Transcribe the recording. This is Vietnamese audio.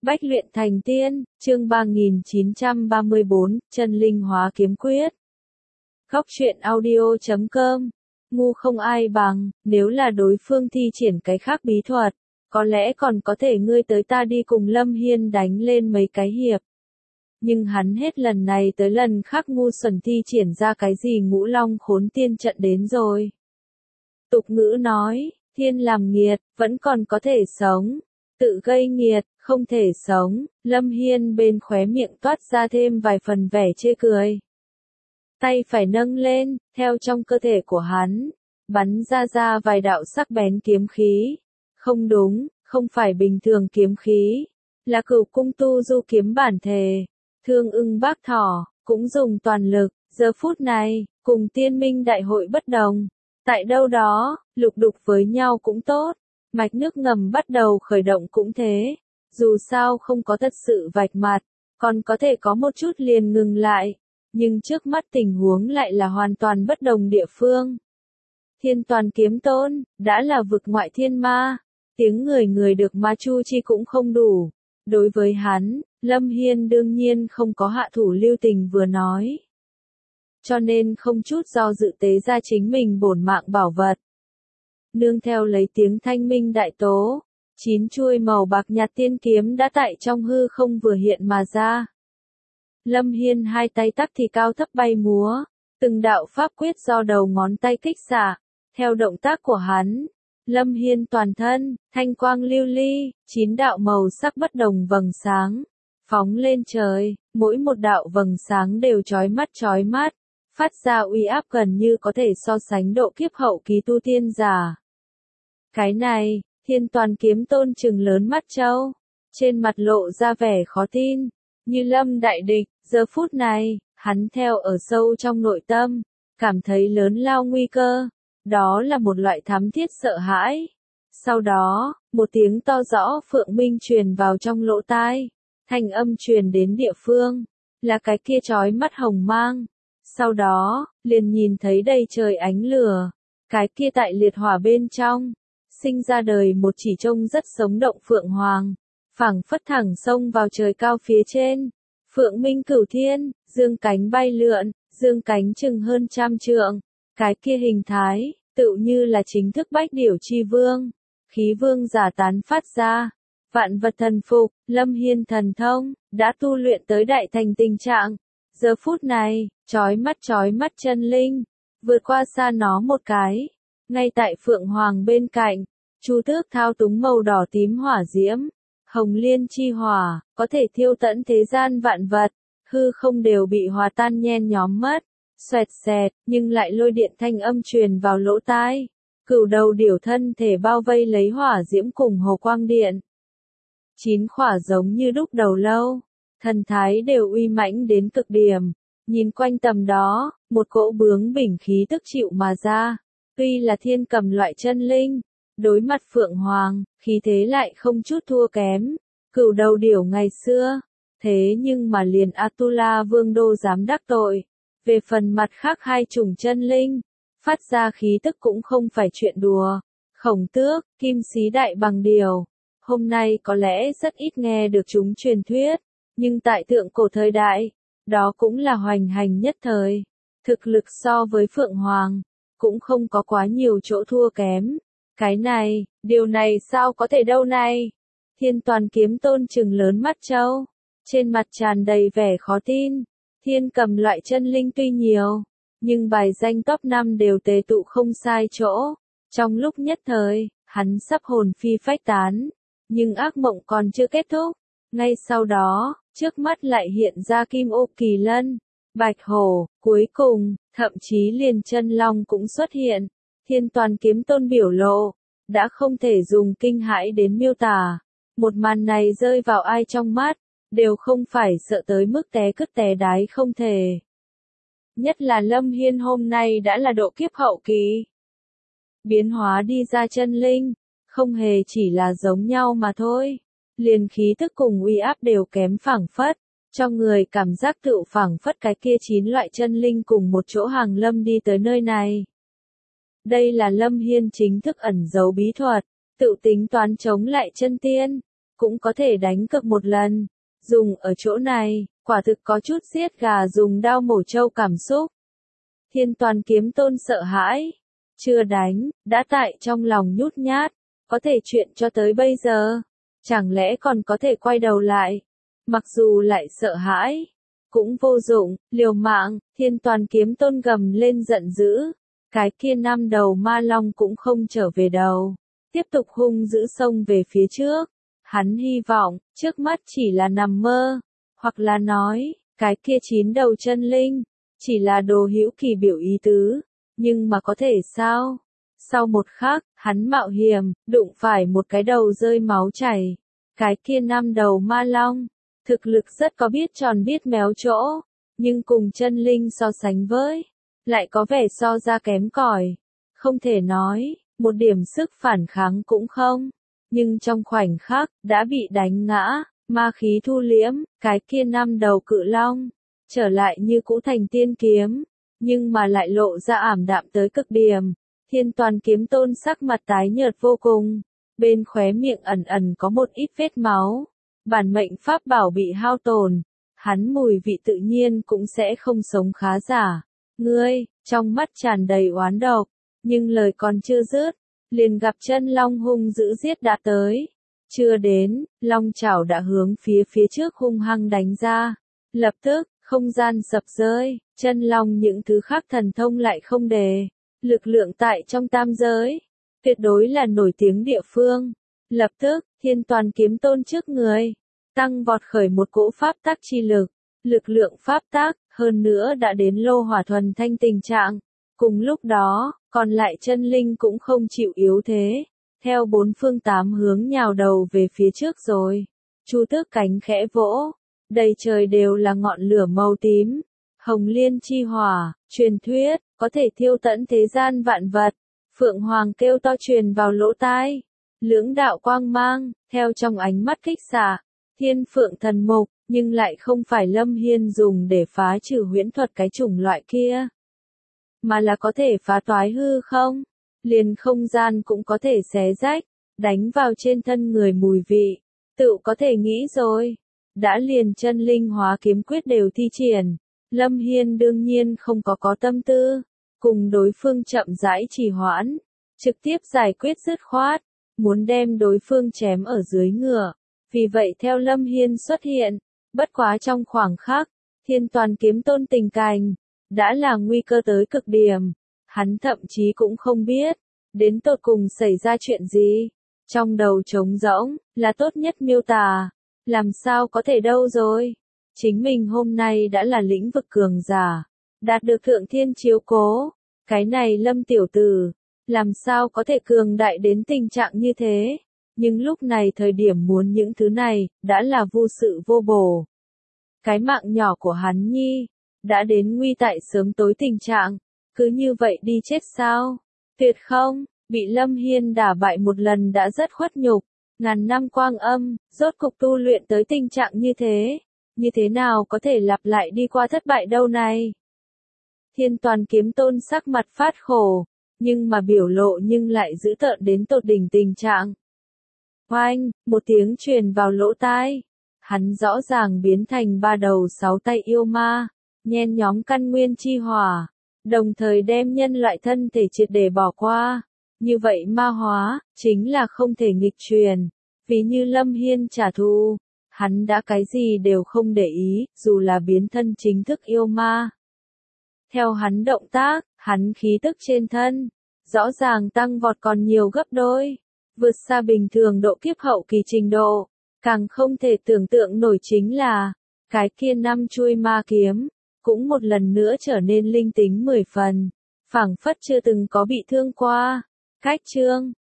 Bách luyện thành tiên, chương 3934, chân linh hóa kiếm quyết. Góc truyện audio.com. Ngu không ai bằng, nếu là đối phương thi triển cái khác bí thuật, có lẽ còn có thể ngươi tới ta đi cùng Lâm Hiên đánh lên mấy cái hiệp. Nhưng hắn hết lần này tới lần khác ngu xuẩn thi triển ra cái gì ngũ long khốn tiên trận đến rồi. Tục ngữ nói, thiên làm nghiệt, vẫn còn có thể sống. Tự gây nghiệt, không thể sống, Lâm Hiên bên khóe miệng toát ra thêm vài phần vẻ chê cười. Tay phải nâng lên, theo trong cơ thể của hắn, bắn ra vài đạo sắc bén kiếm khí. Không đúng, không phải bình thường kiếm khí, là Cửu Cung Tu Du kiếm bản thể. Thương Ưng Bác Thỏ, cũng dùng toàn lực, giờ phút này, cùng Tiên Minh Đại hội bất đồng. Tại đâu đó, lục đục với nhau cũng tốt. Mạch nước ngầm bắt đầu khởi động cũng thế, dù sao không có thật sự vạch mặt, còn có thể có một chút liền ngừng lại, nhưng trước mắt tình huống lại là hoàn toàn bất đồng địa phương. Thiên Toàn Kiếm Tôn, đã là vực ngoại thiên ma, tiếng người được ma chu chi cũng không đủ. Đối với hắn, Lâm Hiên đương nhiên không có hạ thủ lưu tình vừa nói. Cho nên không chút do dự tế ra chính mình bổn mạng bảo vật. Nương theo lấy tiếng thanh minh đại tố, 9 chuôi màu bạc nhạt tiên kiếm đã tại trong hư không vừa hiện mà ra. Lâm Hiên hai tay tắc thì cao thấp bay múa, từng đạo pháp quyết do đầu ngón tay kích xạ, theo động tác của hắn. Lâm Hiên toàn thân, thanh quang lưu ly, 9 đạo màu sắc bất đồng vầng sáng, phóng lên trời, mỗi một đạo vầng sáng đều chói mắt, phát ra uy áp gần như có thể so sánh độ kiếp hậu kỳ tu tiên giả. Cái này, Thiên Toàn Kiếm Tôn trừng lớn mắt trâu, trên mặt lộ ra vẻ khó tin, như lâm đại địch, giờ phút này, hắn theo ở sâu trong nội tâm, cảm thấy lớn lao nguy cơ, đó là một loại thắm thiết sợ hãi. Sau đó, một tiếng to rõ phượng minh truyền vào trong lỗ tai, thanh âm truyền đến địa phương, là cái kia chói mắt hồng mang. Sau đó, liền nhìn thấy đầy trời ánh lửa, cái kia tại liệt hỏa bên trong, sinh ra đời một chỉ trông rất sống động phượng hoàng, phảng phất thẳng xông vào trời cao phía trên. Phượng minh cửu thiên, dương cánh bay lượn, dương cánh chừng hơn 100 trượng, cái kia hình thái, tựu như là chính thức bách điểu chi vương, khí vương giả tán phát ra. Vạn vật thần phục, Lâm Hiên thần thông, đã tu luyện tới đại thành tình trạng. Giờ phút này, chói mắt chân linh, vượt qua xa nó một cái. Ngay tại Phượng Hoàng bên cạnh, Chu Tước thao túng màu đỏ tím hỏa diễm, hồng liên chi hỏa, có thể thiêu tận thế gian vạn vật, hư không đều bị hòa tan nhen nhóm mất, xoẹt xẹt, nhưng lại lôi điện thanh âm truyền vào lỗ tai. Cửu đầu điểu thân thể bao vây lấy hỏa diễm cùng hồ quang điện. 9 khỏa giống như đúc đầu lâu, thần thái đều uy mãnh đến cực điểm, nhìn quanh tầm đó, một cỗ bướng bỉnh khí tức chịu mà ra. Tuy là thiên cầm loại chân linh, đối mặt Phượng Hoàng, khí thế lại không chút thua kém. Cửu đầu điểu ngày xưa, thế nhưng mà liền Atula Vương Đô dám đắc tội. Về phần mặt khác hai chủng chân linh, phát ra khí tức cũng không phải chuyện đùa. Khổng Tước, Kim Xí Đại Bằng Điểu, hôm nay có lẽ rất ít nghe được chúng truyền thuyết, nhưng tại thượng cổ thời đại, đó cũng là hoành hành nhất thời. Thực lực so với Phượng Hoàng, cũng không có quá nhiều chỗ thua kém. Cái này, điều này sao có thể đâu này? Thiên Toàn Kiếm Tôn trừng lớn mắt trâu, trên mặt tràn đầy vẻ khó tin. Thiên cầm loại chân linh tuy nhiều, nhưng bài danh top 5 đều tề tụ không sai chỗ. Trong lúc nhất thời, hắn sắp hồn phi phách tán, nhưng ác mộng còn chưa kết thúc. Ngay sau đó, trước mắt lại hiện ra Kim Ô Kỳ Lân, Bạch Hổ, cuối cùng, thậm chí liền chân long cũng xuất hiện. Thiên Toàn Kiếm Tôn biểu lộ, đã không thể dùng kinh hãi đến miêu tả. Một màn này rơi vào ai trong mắt, đều không phải sợ tới mức té cứt té đái không thể. Nhất là Lâm Hiên hôm nay đã là độ kiếp hậu kỳ. Biến hóa đi ra chân linh, không hề chỉ là giống nhau mà thôi. Liền khí thức cùng uy áp đều kém phảng phất, cho người cảm giác tựu phảng phất cái kia 9 loại chân linh cùng một chỗ hàng lâm đi tới nơi này. Đây là Lâm Hiên chính thức ẩn giấu bí thuật, tự tính toán chống lại chân tiên. cũng có thể đánh cược một lần. Dùng ở chỗ này, quả thực có chút giết gà dùng đao mổ trâu cảm xúc. Thiên Toàn Kiếm Tôn sợ hãi. Chưa đánh, đã tại trong lòng nhút nhát. Có thể chuyện cho tới bây giờ. Chẳng lẽ còn có thể quay đầu lại. Mặc dù lại sợ hãi. Cũng vô dụng, liều mạng, Thiên Toàn Kiếm Tôn gầm lên giận dữ. Cái kia 5 đầu ma long cũng không trở về đầu. Tiếp tục hung dữ xông về phía trước. Hắn hy vọng, trước mắt chỉ là nằm mơ. Hoặc là nói, cái kia 9 đầu chân linh. Chỉ là đồ hữu kỳ biểu ý tứ. Nhưng mà có thể sao? Sau một khắc, hắn mạo hiểm, đụng phải một cái đầu rơi máu chảy. Cái kia 5 đầu ma long. Thực lực rất có biết tròn biết méo chỗ. Nhưng cùng chân linh so sánh với. Lại có vẻ so ra kém cỏi. Không thể nói, một điểm sức phản kháng cũng không. Nhưng trong khoảnh khắc, đã bị đánh ngã, ma khí thu liễm, cái kia 5 đầu cự long. Trở lại như cũ thành tiên kiếm. Nhưng mà lại lộ ra ảm đạm tới cực điểm. Thiên Toàn Kiếm Tôn sắc mặt tái nhợt vô cùng. Bên khóe miệng ẩn ẩn có một ít vết máu. Bản mệnh pháp bảo bị hao tổn. Hắn mùi vị tự nhiên cũng sẽ không sống khá giả. Ngươi, trong mắt tràn đầy oán độc. Nhưng lời còn chưa dứt. Liền gặp chân long hung dữ giết đã tới. Chưa đến, long chảo đã hướng phía trước hung hăng đánh ra. Lập tức, không gian sập rơi, chân long những thứ khác thần thông lại không đề. Lực lượng tại trong tam giới, tuyệt đối là nổi tiếng địa phương. Lập tức, Thiên Toàn Kiếm Tôn trước người, tăng vọt khởi một cỗ pháp tắc chi lực. Lực lượng pháp tắc, hơn nữa đã đến lô hỏa thuần thanh tình trạng. Cùng lúc đó, còn lại chân linh cũng không chịu yếu thế. Theo 4 phương 8 hướng nhào đầu về phía trước rồi. Chu Tước cánh khẽ vỗ. Đầy trời đều là ngọn lửa màu tím. Hồng liên chi hỏa, truyền thuyết, có thể thiêu tận thế gian vạn vật. Phượng Hoàng kêu to truyền vào lỗ tai. Lưỡng đạo quang mang, theo trong ánh mắt kích xạ. Thiên Phượng thần mục, nhưng lại không phải Lâm Hiên dùng để phá trừ huyễn thuật cái chủng loại kia. Mà là có thể phá toái hư không? Liền không gian cũng có thể xé rách, đánh vào trên thân người mùi vị. Tự có thể nghĩ rồi. Đã liền chân linh hóa kiếm quyết đều thi triển. Lâm Hiên đương nhiên không có tâm tư. Cùng đối phương chậm rãi trì hoãn. Trực tiếp giải quyết dứt khoát. Muốn đem đối phương chém ở dưới ngựa. Vì vậy theo Lâm Hiên xuất hiện. Bất quá trong khoảng khắc. Thiên Toàn Kiếm Tôn tình cảnh. Đã là nguy cơ tới cực điểm. Hắn thậm chí cũng không biết. Đến tột cùng xảy ra chuyện gì. Trong đầu trống rỗng. Là tốt nhất miêu tả. Làm sao có thể đâu rồi. Chính mình hôm nay đã là lĩnh vực cường giả. Đạt được thượng thiên chiếu cố. Cái này Lâm tiểu tử. Làm sao có thể cường đại đến tình trạng như thế. Nhưng lúc này thời điểm muốn những thứ này. Đã là vô sự vô bổ. Cái mạng nhỏ của hắn nhi. Đã đến nguy tại sớm tối tình trạng. Cứ như vậy đi chết sao. Tuyệt không. Bị Lâm Hiên đả bại một lần đã rất khuất nhục. Ngàn năm quang âm, rốt cục tu luyện tới tình trạng như thế. Như thế nào có thể lặp lại đi qua thất bại đâu này. Thiên Toàn Kiếm Tôn sắc mặt phát khổ. Nhưng mà biểu lộ nhưng lại dữ tợn đến tột đỉnh tình trạng. Oanh, một tiếng truyền vào lỗ tai. Hắn rõ ràng biến thành 3 đầu 6 tay yêu ma. Nhen nhóm căn nguyên chi hỏa. Đồng thời đem nhân loại thân thể triệt để bỏ qua. Như vậy ma hóa, chính là không thể nghịch truyền. Vì như Lâm Hiên trả thù, hắn đã cái gì đều không để ý, dù là biến thân chính thức yêu ma. Theo hắn động tác, hắn khí tức trên thân, rõ ràng tăng vọt còn nhiều gấp đôi. Vượt xa bình thường độ kiếp hậu kỳ trình độ. Càng không thể tưởng tượng nổi chính là, cái kia 5 chuôi ma kiếm, cũng một lần nữa trở nên linh tính 10 phần. Phảng phất chưa từng có bị thương qua. Cách chương